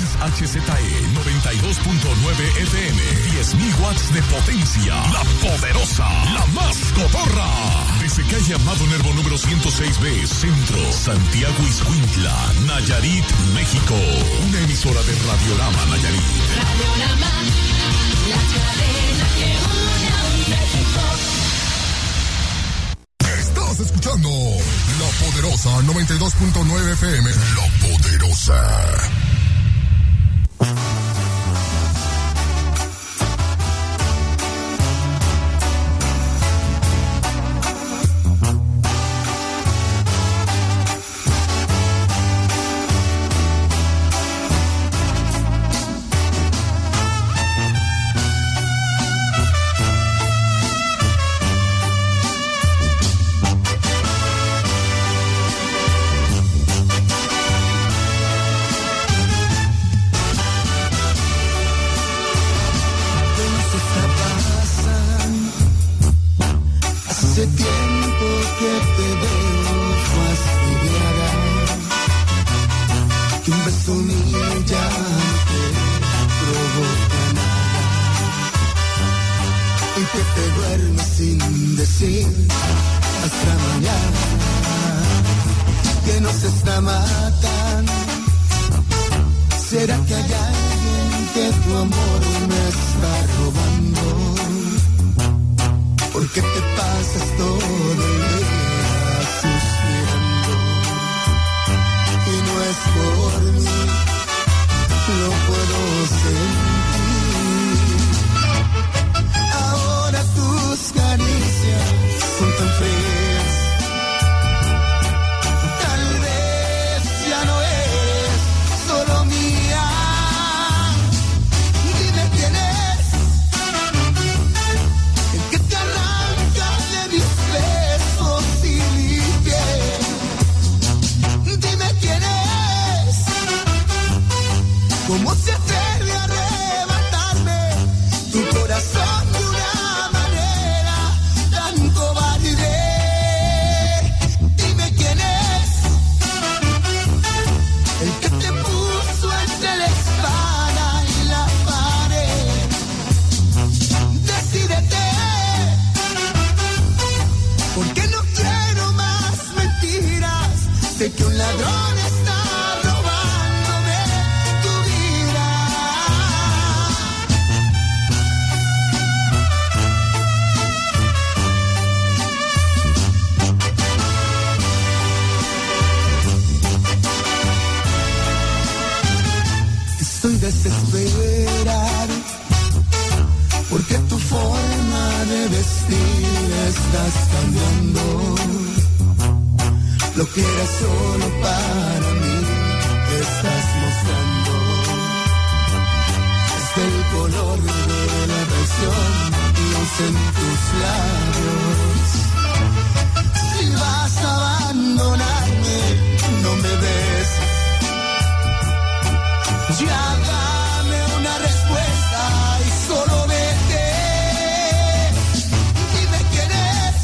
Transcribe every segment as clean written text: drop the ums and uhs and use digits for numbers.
XHZE 92.9 FM, 10.000 watts de potencia. La poderosa, la más cotorra. Desde calle Amado Nervo número 106B, Centro, Santiago Ixcuintla, Nayarit, México. Una emisora de Radiorama Nayarit. Radiorama, la cadena que une a México. Estás escuchando La Poderosa 92.9 FM. La Poderosa. Hace tiempo que te veo fastidiada, que un beso mío ya no te provoca nada, y que te duermes sin decir hasta mañana, que nos está matando. ¿Será que hay alguien que tu amor me está robando? ¿Por qué te pasas todo el día suspirando? Y no es por mí, lo puedo sentir. Ahora tus caricias son tan frías. Tal vez ya no es solo mía. Dime quién es. ¿Cómo se atreve a arrebatarme tu corazón de una manera tan cobarde? Dime quién es el que te puso entre la espada y la pared. Decídete, porque no quiero más mentiras. Sé que un ladrón está desesperado, porque tu forma de vestir estás cambiando. Lo que era solo para mí estás mostrando. Es el color de la traición y luce en tus labios. Si vas a abandonarme, no me beses. Ya dame una respuesta y solo vete. Dime quién es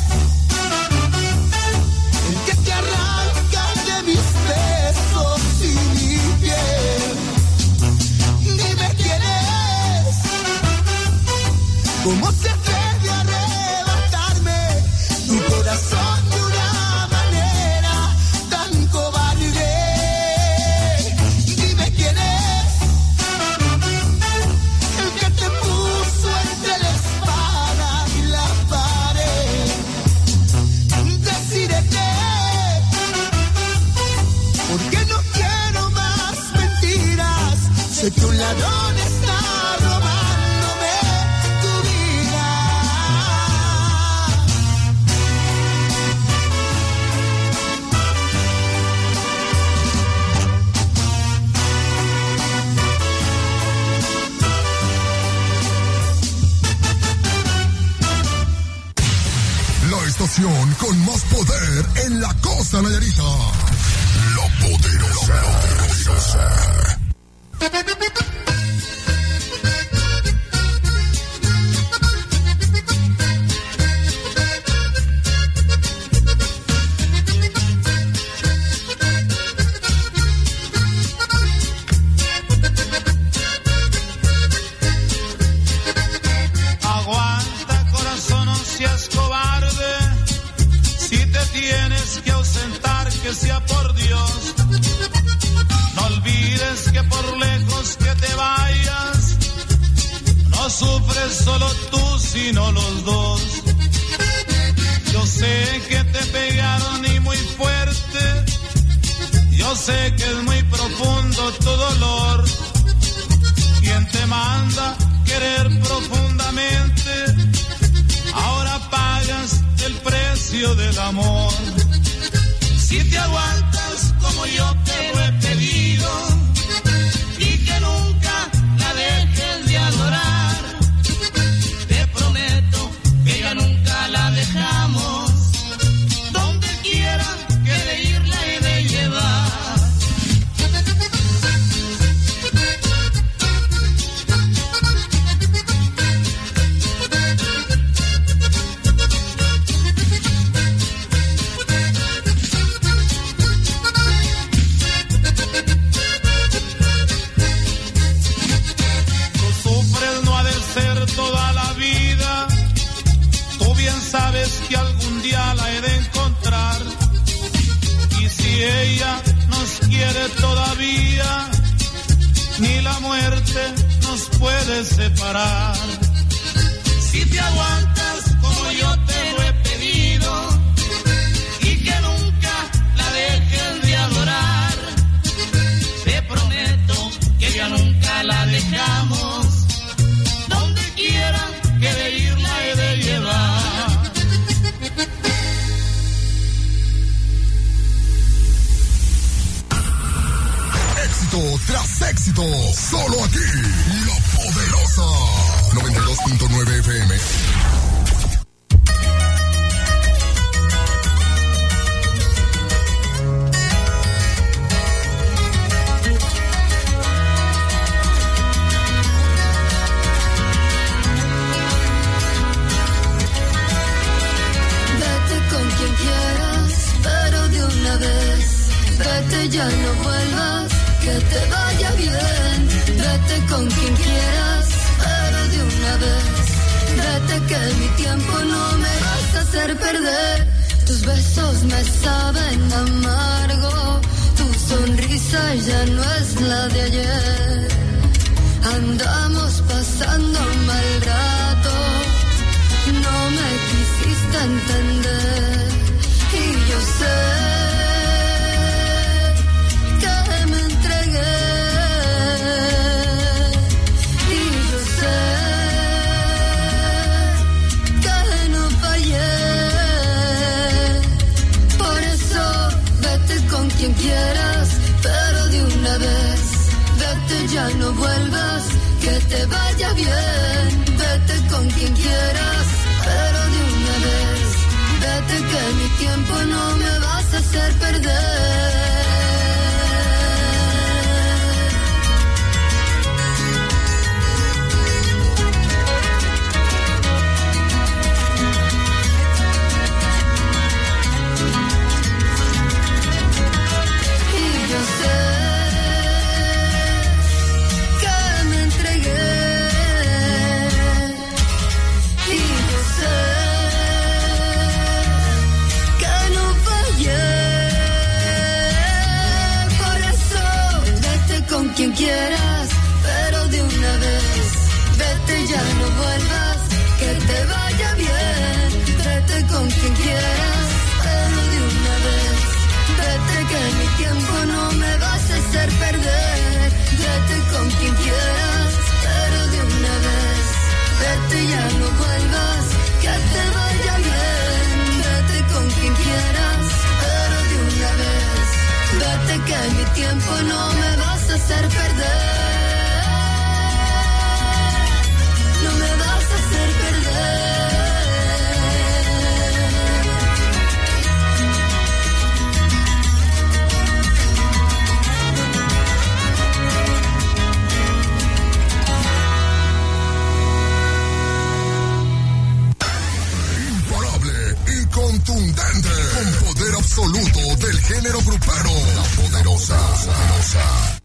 el que te arranca de mis besos y mi piel. Dime quién es. ¿Cómo se atreve a arrebatarme tu corazón de una manera tan cobarde? Dime quién es. Sé que un ladrón está robándome tu vida. La estación con más poder en la costa nayarita. La Poderosa. La Poderosa. que por lejos que te vayas, no sufres solo tú, sino los dos. Yo sé que te pegaron y muy fuerte, yo sé que es muy profundo tu dolor. ¿Quién te manda querer profundamente? Ahora pagas el precio del amor. Si te aguantas como yo te lo he pedido y que nunca la dejes de adorar, te prometo que ya nunca la dejamos. Donde quiera que de ir la he de llevar. Toda la vida, tú bien sabes que algún día la he de encontrar, y si ella nos quiere todavía, ni la muerte nos puede separar. Si te aguantas como yo te lo he pedido y que nunca la dejes de adorar, te prometo que ya nunca la dejamos. Que de ir la he de llevar. Éxito tras éxito, solo aquí, La Poderosa 92.9 FM. Vete, ya no vuelvas, que te vaya bien. Vete con quien quieras, pero de una vez. Vete que mi tiempo no me vas a hacer perder. Tus besos me saben amargo, tu sonrisa ya no es la de ayer. Andamos pasando un mal rato, no me quisiste entender. Y yo sé quien quieras, pero de una vez. Vete, ya no vuelvas, que te vaya bien. Vete con quien quieras, pero de una vez. Vete que mi tiempo no me vas a hacer perder. Quien quieras, pero de una vez. Vete, ya no vuelvas, que te vaya bien. Vete con quien quieras, pero de una vez. Vete que mi tiempo no me vas a hacer perder. Vete con quien quieras, pero de una vez. Vete, ya no vuelvas, que te vaya bien. Vete con quien quieras, pero de una vez. Vete que mi tiempo no me vas a hacer perder. No me vas a hacer perder. Imparable y contundente, con poder absoluto del género grupero. La Poderosa.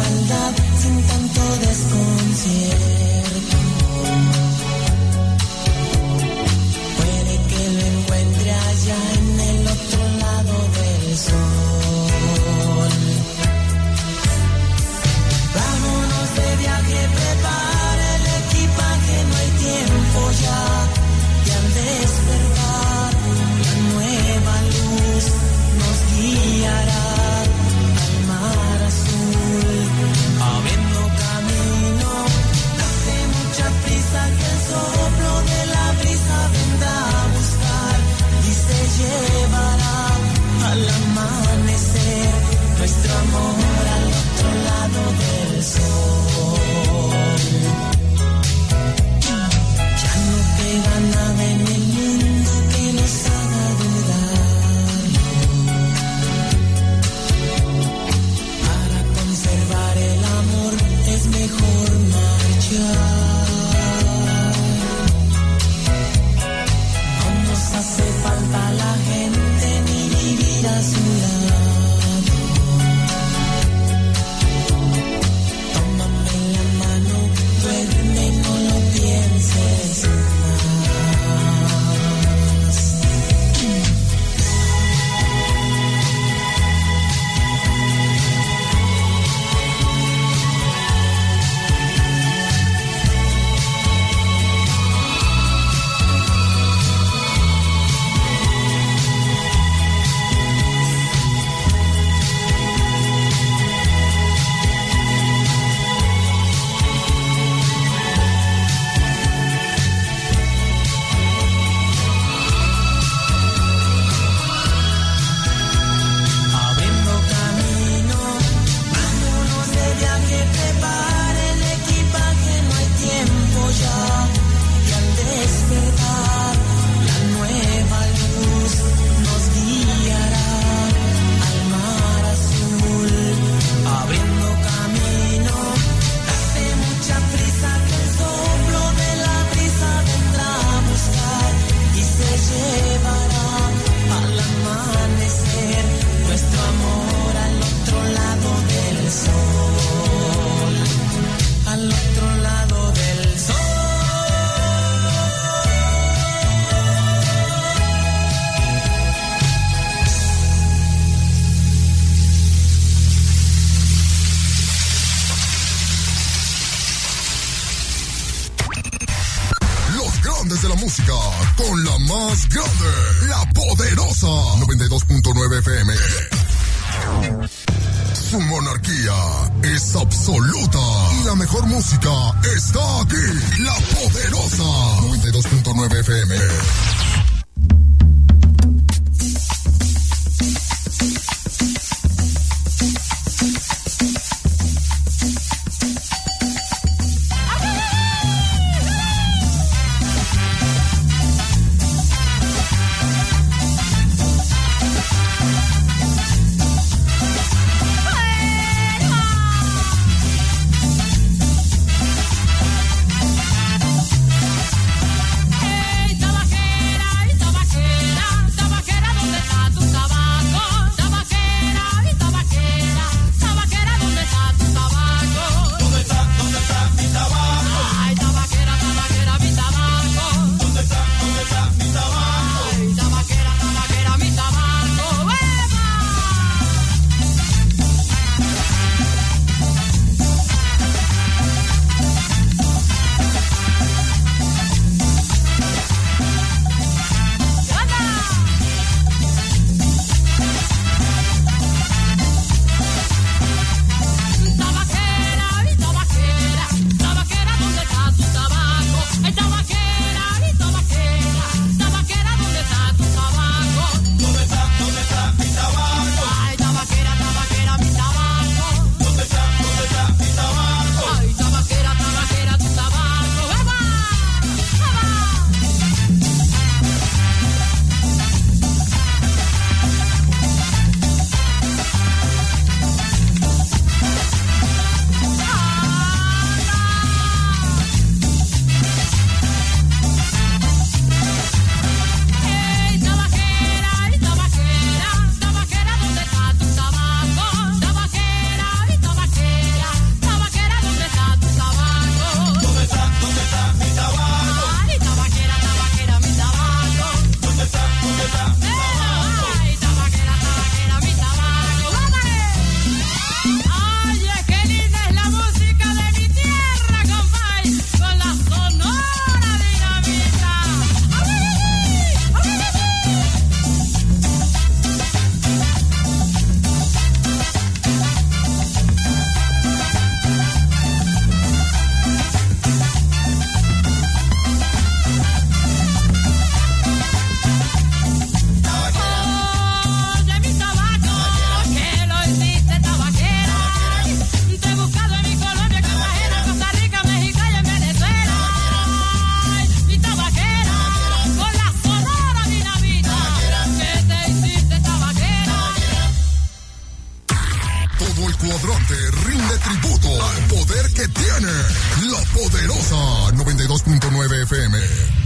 maldad, sin tanto desconcierto. Puede que lo encuentre allá en el otro lado del sol. Vámonos de viaje, prepara el equipaje, no hay tiempo ya. Y al despertar, la nueva luz nos guiará al mar azul, abriendo camino. Hace mucha prisa que el soplo de la brisa vendrá a buscar y se llevará al amanecer nuestro amor al otro lado del sol. Ya no queda nada en el mundo que nos haga dudar. Para conservar el amor es mejor marchar. No nos hace falta la gente ni vivir a su lado. Tómame la mano, duerme, no lo pienses más. Abriendo camino, vámonos de viaje, prepara el equipaje, no hay tiempo ya. Y al despertar, la nueva luz nos guiará al mar azul, abriendo camino. Hace mucha prisa que el soplo de la brisa vendrá a buscar y se llevará al amanecer nuestro amor al otro lado del sol, al otro lado del sol. Los grandes de la música, con la más grande, la poderosa 92.9 FM. Su monarquía es absoluta y la mejor música está aquí. La poderosa 92.9 FM. Hey, toda la gente. Todo el cuadrante rinde tributo al poder que tiene la poderosa 92.9 FM.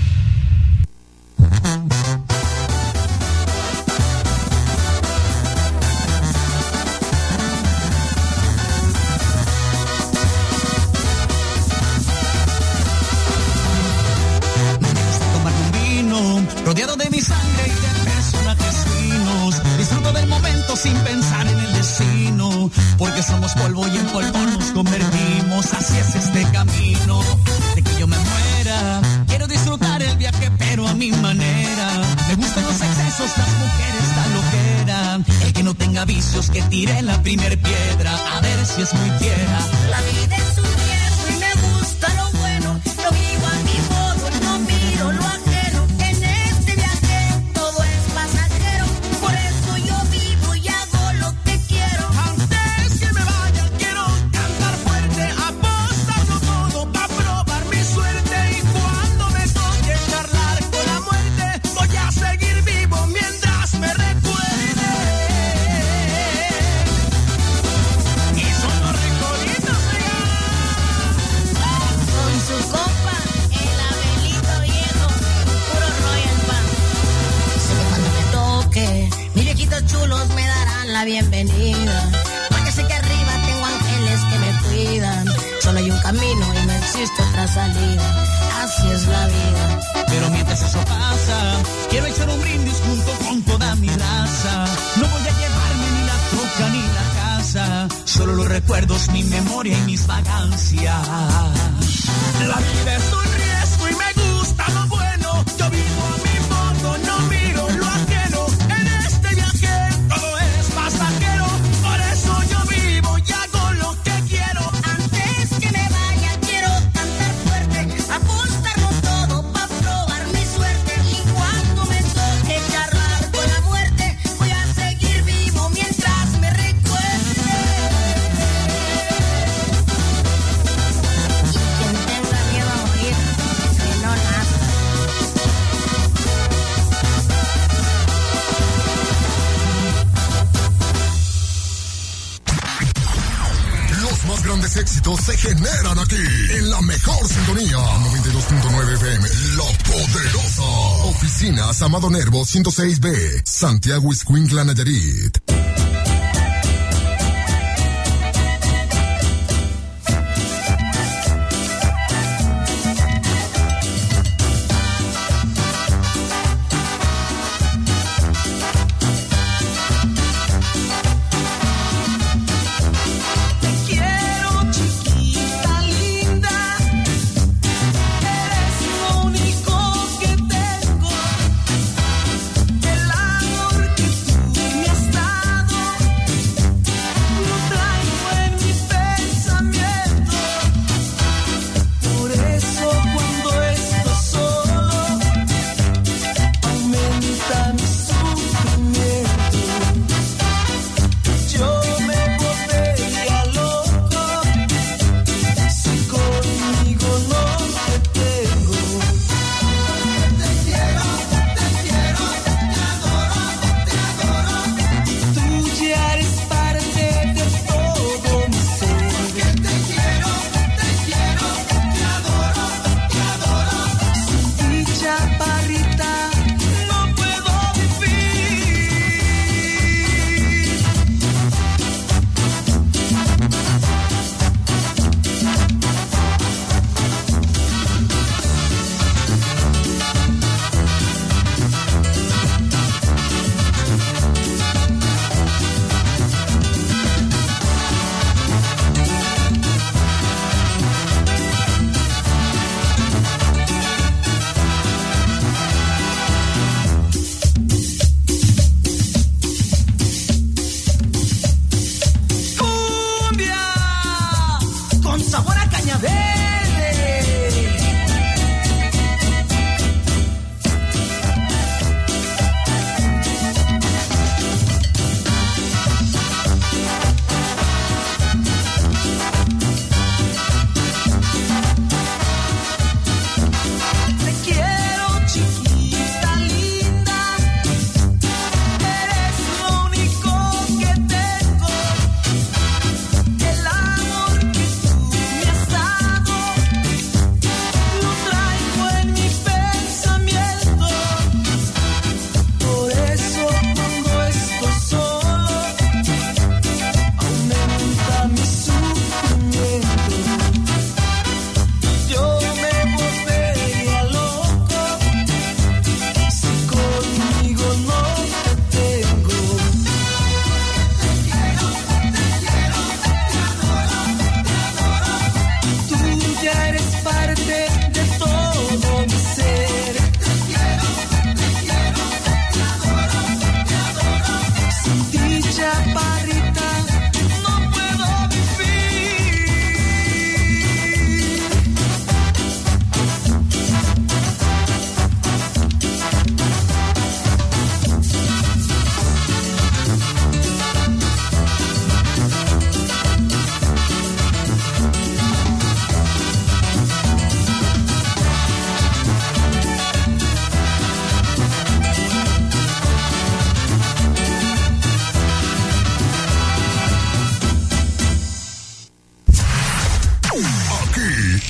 Rodeado de mi sangre y de personajes finos, disfruto del momento sin pensar en el destino, porque somos polvo y en polvo nos convertimos, así es este camino. De que yo me muera, quiero disfrutar el viaje pero a mi manera. Me gustan los excesos, las mujeres, la loquera. El que no tenga vicios que tire la primer piedra, a ver si es muy fiera. La vida es un riesgo y me gusta lo bueno, lo vivo a mi modo, no miro lo ajeno. Chulos me darán la bienvenida, porque sé que arriba tengo ángeles que me cuidan. Solo hay un camino y no existe otra salida, así es la vida. Pero mientras eso pasa, quiero echar un brindis junto con toda mi raza. No voy a llevarme ni la troca ni la casa, solo los recuerdos, mi memoria y mis vagancias. La vida es un riesgo y me gusta lo bueno, yo vivo a mi modo, no miro lo ajeno. Todo es pasajero, por eso yo vivo y hago lo que quiero. Antes que me vaya quiero cantar fuerte, apostarlo todo pa' probar mi suerte. Y cuando me toque charlar con la muerte, voy a seguir vivo mientras me recuerde. Y quien tenga miedo a morir, que no nazca. Los más grandes éxitos se generan aquí, en la mejor sintonía, 92.9 FM, La Poderosa. Oficinas Amado Nervo 106B, Santiago Ixcuintla, Nayarit. El amor que tú me has dado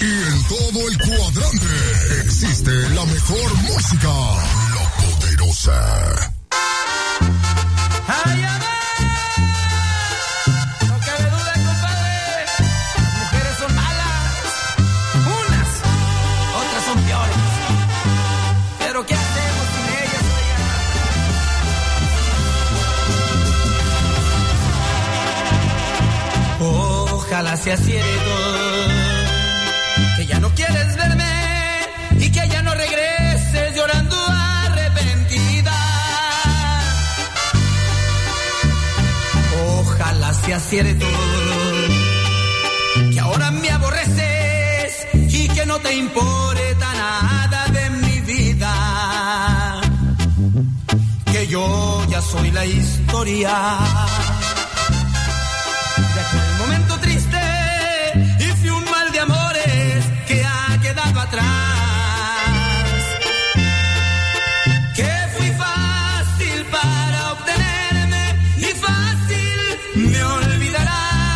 Y en todo el cuadrante existe la mejor música. La Poderosa. ¡Ay, amor! No cabe duda, compadre. Las mujeres son malas. Unas, otras son peores. Pero ¿qué hacemos sin ellas, oiga? Ojalá sea cierto que ya no quieres verme y que ya no regreses llorando arrepentida. Ojalá sea cierto que ahora me aborreces y que no te importa nada de mi vida, que yo ya soy la historia de aquel momento triste y fui un mal de amores que ha quedado atrás, que fui fácil para obtenerme y fácil me olvidarás.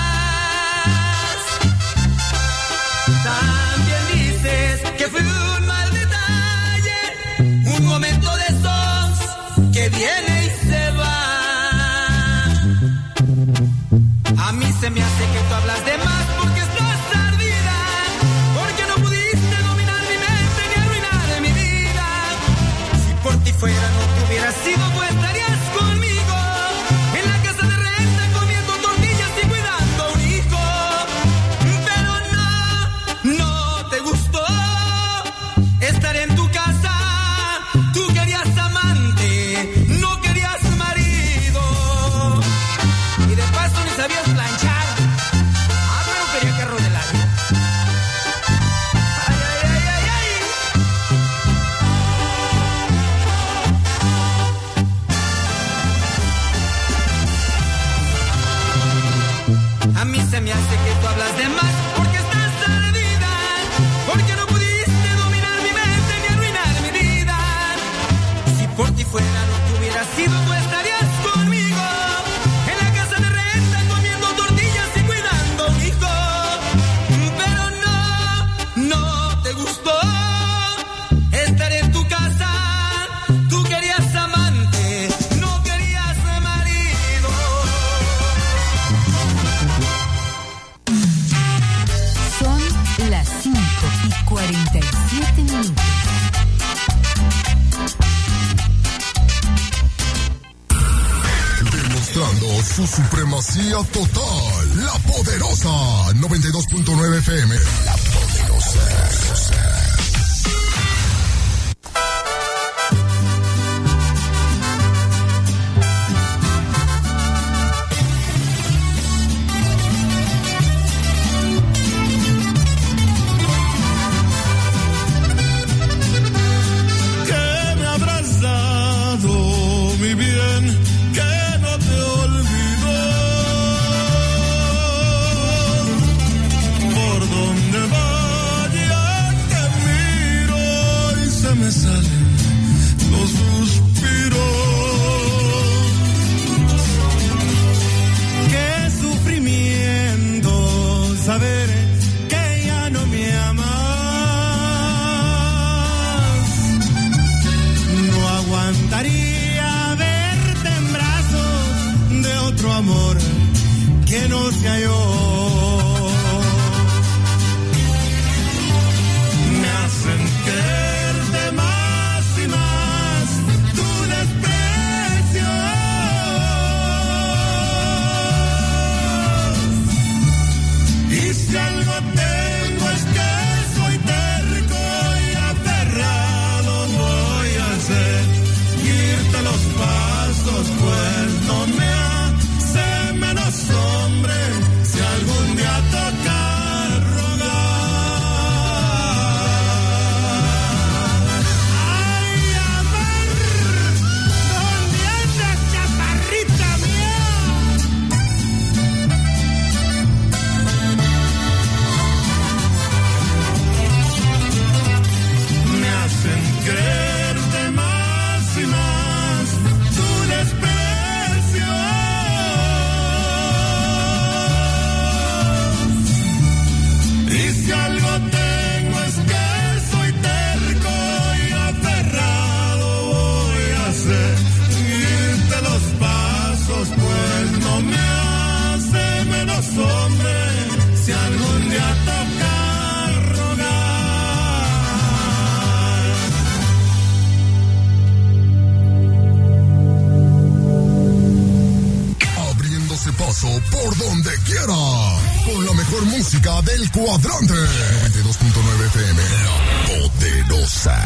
También dices que fui un mal detalle, un momento de esos que viene y se va. A mí se me hace que tú hablas de más porque estás ardida, porque no pudiste dominar mi mente ni arruinar mi vida. Si por ti fuera no te hubiera sido, pues estarías conmigo en la casa de renta comiendo tortillas y cuidando a un hijo. Pero no te gustó estar en tu casa. Tú querías amante, no querías marido. Y de paso ni sabías planchar. Ah, pero quería carro del año. Ay, ay, ay, ay, ay. A mí se me hace que tú hablas de más porque estás ardida, porque no pudiste dominar mi mente ni arruinar mi vida. Si por ti fuera no te hubiera sido, tú estarías conmigo en la casa de renta comiendo tortillas y cuidando a un hijo. Pero no te gustó estar en tu casa. Tú querías amante, no querías marido. Son las 5:47 minutos. Demostrando su supremacía total. La Poderosa 92.9 FM. La Poderosa. Que me habrás dado, mi bien, que no te olvido. Por donde vaya que miro y se me salen los suspiros. Qué sufrimiento saber que ya no me amas. No aguantaría verte en brazos de otro amor que no sea yo. Me hacen quererte más y más tu desprecio. Y si algo tengo es que soy terco y aferrado, voy a seguirte los pasos, pues no me hace menos hombre si algún día por donde quiera. Con la mejor música del cuadrante. 92.9 FM. La Poderosa.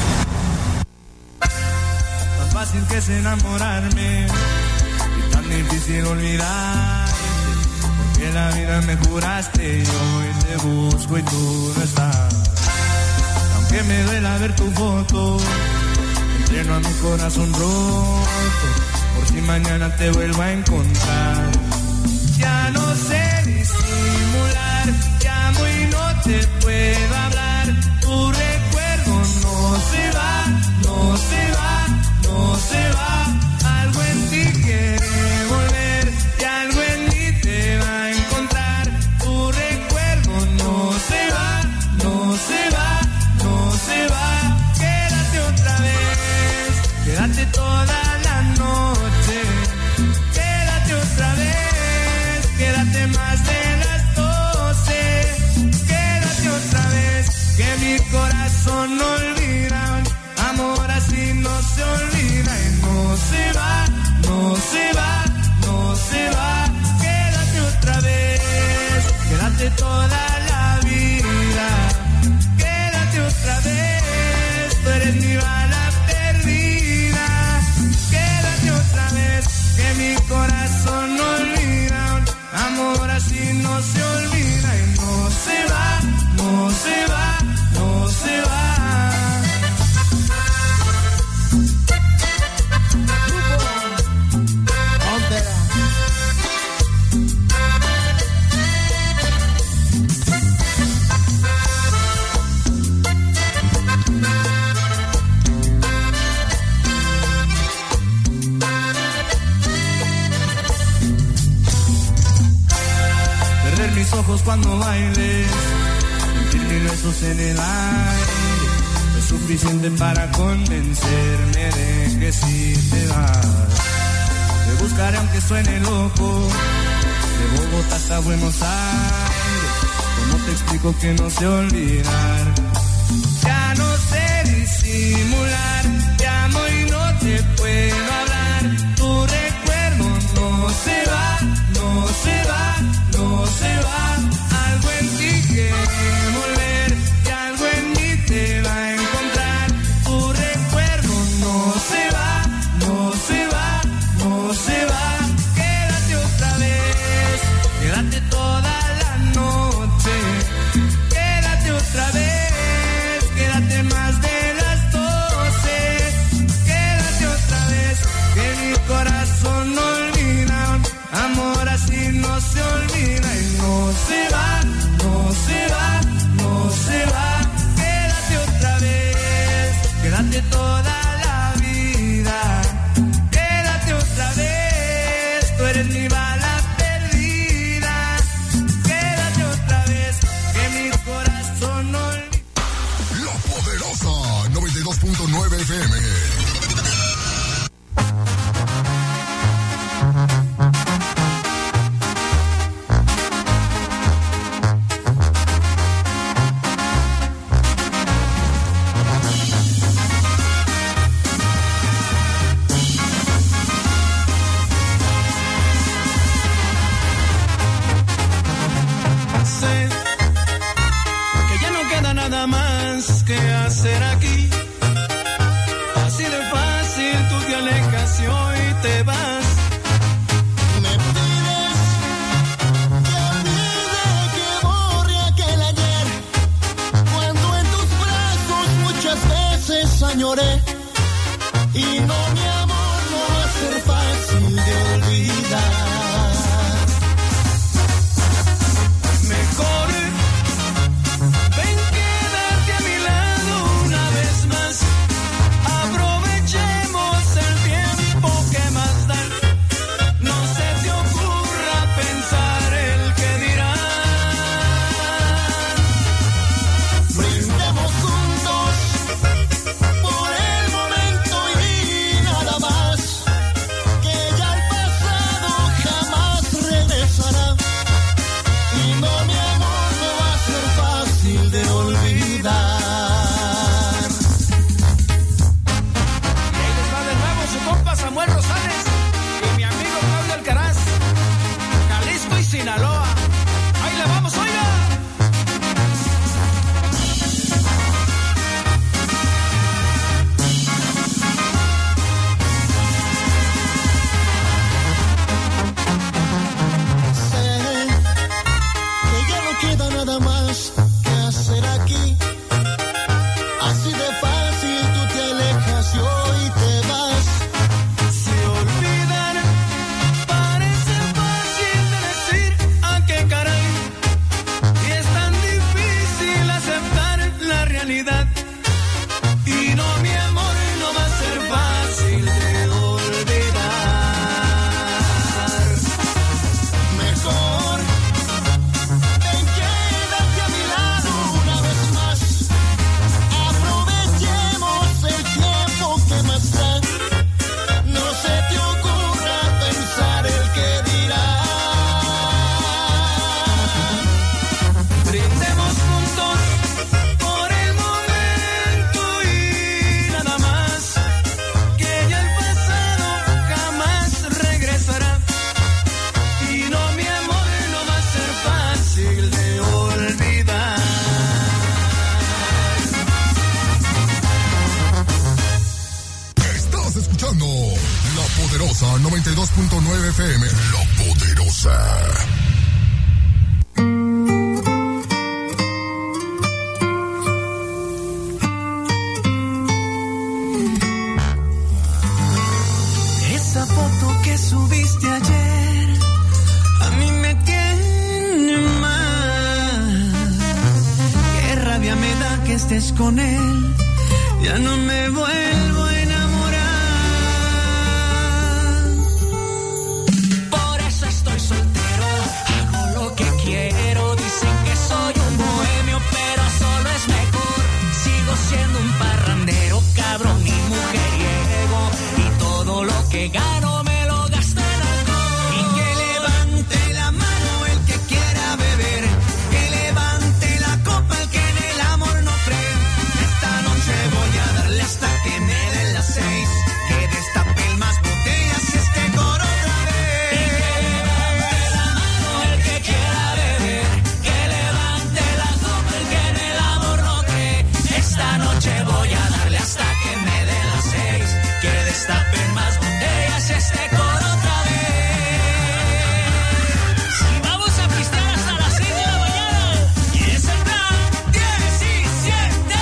Tan fácil que es enamorarme y tan difícil olvidarte. Porque la vida me juraste y hoy te busco y tú no estás. Aunque me duela ver tu foto, entreno a mi corazón roto. Por si mañana te vuelvo a encontrar. Ya no sé disimular, llamo y no te puedo hablar. Tu recuerdo no se va, no se va, no se va. Algo en ti quiere volver y algo en mí te va a encontrar. Tu recuerdo no se va, no se va, no se va. Quédate otra vez, quédate toda la noche. Quédate otra vez, quédate más de las 12. Quédate otra vez, que mi corazón no olvida. Amor así no se olvida y no se va, no se va, no se va. Quédate otra vez, quédate toda la vida. Quédate otra vez, tú eres mi bala perdida. Quédate otra vez, que mi corazón no olvida. Amor así no se olvida y no se va, no se va, no se va. Perder mis ojos cuando bailes, sentir mis besos en el aire, es suficiente para convencerme de que si te vas. Te buscaré aunque suene loco, de Bogotá hasta Buenos Aires. ¿Cómo te explico que no sé olvidar? Ya no sé disimular, llamo y no te puedo hablar. Tu recuerdo no se va, no se va, no se va. Algo en ti quiere volver y algo en mí te va a encontrar. Tu recuerdo no se va, no se va, no se va. Quédate otra vez, quédate toda la noche. Quédate otra vez, quédate más de las 12. Quédate otra vez, que mi corazón no olvida. Amor así no se olvida y no se va, no se va, no se va. Quédate otra vez, quédate toda la vida. Quédate otra vez, tú eres mi bala perdida. Quédate otra vez, que mi corazón no olvida. La Poderosa 92.9 FM. Sé que ya no queda nada más que hacer aquí. Así de fácil tú te alejas y hoy te vas. Me pides que olvide, que borre aquel ayer, cuando en tus brazos muchas veces añoré. Y no, mi amor, no va a ser fácil de olvidar. Mejor ven, quédate a mi lado una vez más. Aprovechemos el tiempo que más da. No se te ocurra pensar el que dirán. Brindemos juntos por el 92.9 FM, La Poderosa. Esa foto que subiste ayer a mí me tiene mal. Qué rabia me da que estés con él. Ya no me vuelvo a enamorar. Por eso estoy soltero, hago lo que quiero. Dicen que soy un bohemio, pero solo es mejor. Sigo siendo un parrandero, cabrón y mujeriego. Y todo lo que gano me lo gasto en alcohol. Y que levante la mano el que quiera beber. Que levante la copa el que en el amor no cree. Esta noche voy a darle hasta que me den las 6. Que destape más botellas y este coro otra vez. Y que levante la mano el que quiera beber. Que levante la copa el que en el amor no cree. Esta noche voy a darle hasta que me den las 6. Que destapen más botellas y este coro otra vez. Si vamos a pistear hasta las 6 de la mañana. Y es el plan 17.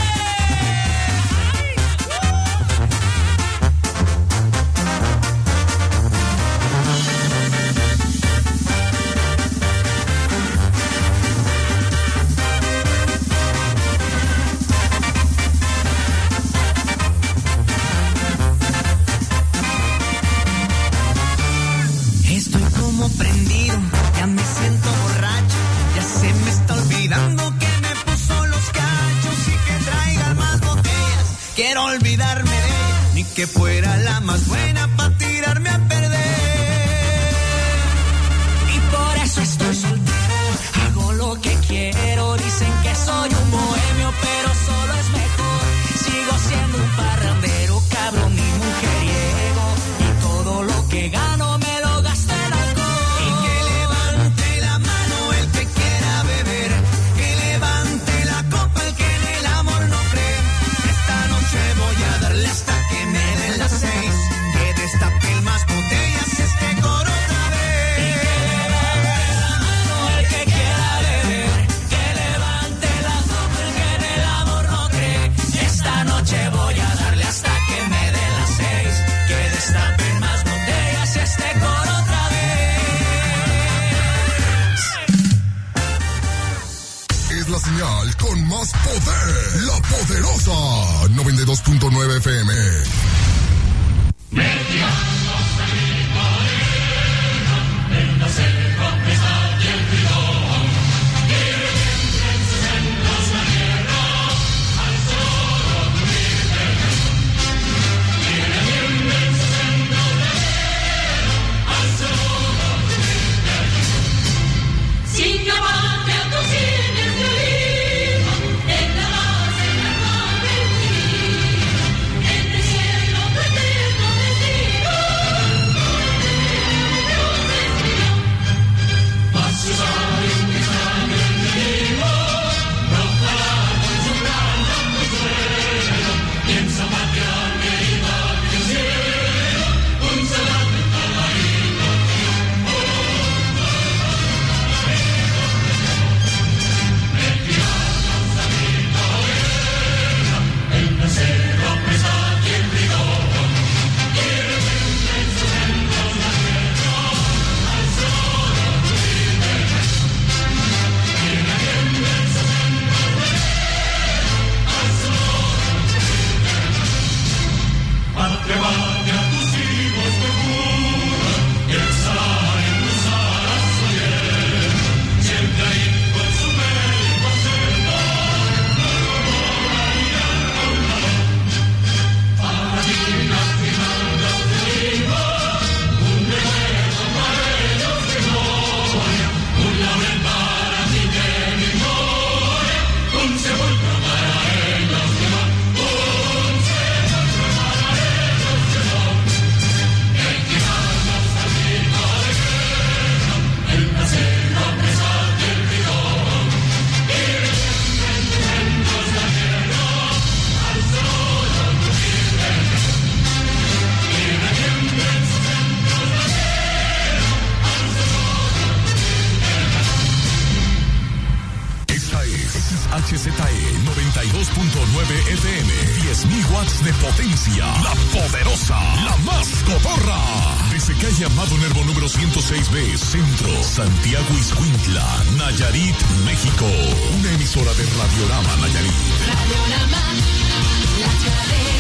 Estoy como prendido, ya me siento borracho. Ya se me está olvidando que me puso los cachos y que traigan más botellas. Quiero olvidarme de ella, ni que fuera la más buena para tirarme a perder. Y por eso estoy soltero, hago lo que quiero. Dicen que soy un bohemio, pero solo es mejor. Sigo siendo un parrandero, cabrón y mujeriego. Y todo lo que gano me lo gasto en alcohol. Y que levante la mano el que quiera beber. Que levante la copa el que en el amor no cree. Esta noche voy a darle hasta que me den las 6. Que destape más botellas y este coro otra vez. Y que levante la mano el que quiera beber. Que levante la copa el que en el amor no cree. Esta noche voy a darle hasta que me den las 6. Que destapen más botellas y este coro otra vez. Es la señal con más poder. La Poderosa. 92.9 FM. Sin llamarte a tus cines de oliva, en la base en la cual me viví, en desierto. FM. 10.000 watts de potencia. La poderosa, la más cotorra. Desde calle Amado Nervo número 106B, Centro, Santiago Ixcuintla, Nayarit, México. Una emisora de Radiorama Nayarit. Radiorama, la cadena.